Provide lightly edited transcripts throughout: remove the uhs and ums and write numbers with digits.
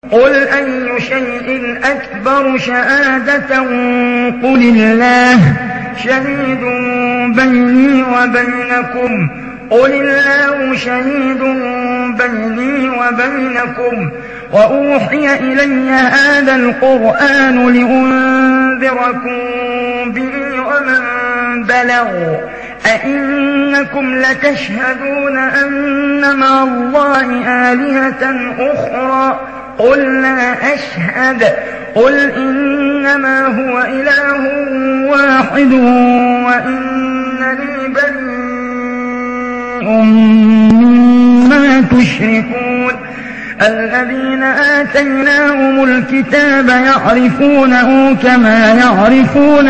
قل أي شيء أكبر شهادة قل الله شهيد بيني وبينكم قل الله شهيد بيني وبينكم وأوحي إلي هذا القرآن لأنذركم به ومن بلغ أئنكم لتشهدون أن مع الله آلهة أخرى قل لا أشهد قل إنما هو إله واحد وإنني بريء مما تشركون الذين آتيناهم الكتاب يعرفونه كما يعرفون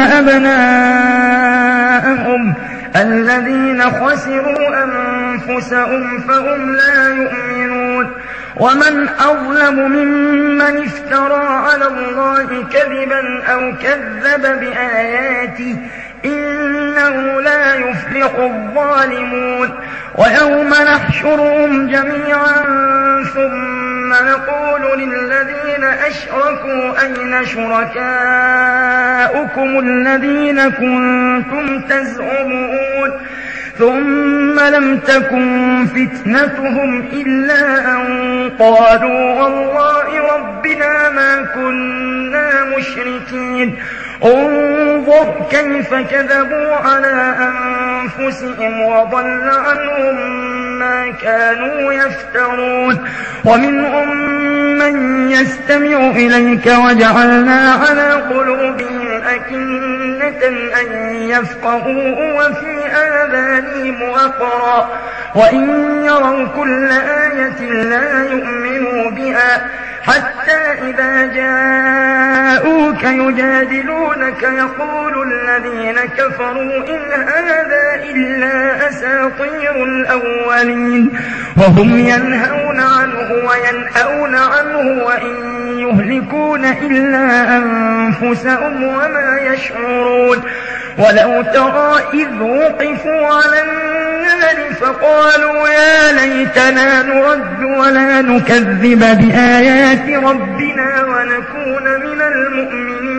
أبناءهم الذين خسروا أنفسهم فهم لا يؤمنون ومن أظلم ممن افترى على الله كذبا أو كذب بآياته إنه لا يفلح الظالمون ويوم نحشرهم جميعا ثم نقول للذين أشركوا أين شركاؤكم الذين كنتم تزعمون ثم لم تكن فتنتهم إلا أن قالوا والله ربنا ما كنا مشركين انظر كيف كذبوا على أنفسهم وضل عنهم ما كانوا يفترون ومنهم من يستمع إليك وجعلنا على قلوبهم أكنة أن يفقهوا وفي آذانهم وقرا وإن يروا كل آية لا يؤمنوا بها حتى إذا جاءوك يجادلونك يقول الذين كفروا إن هذا إلا أساطير الأولين وهم ينهون عنه وينأون عنه وإن يهلكون إلا أنفسهم وما يشعرون ولو ترى إذ وقفوا على النار فقالوا يا ليتنا نرد ولا نكذب بآيات ربنا ونكون من المؤمنين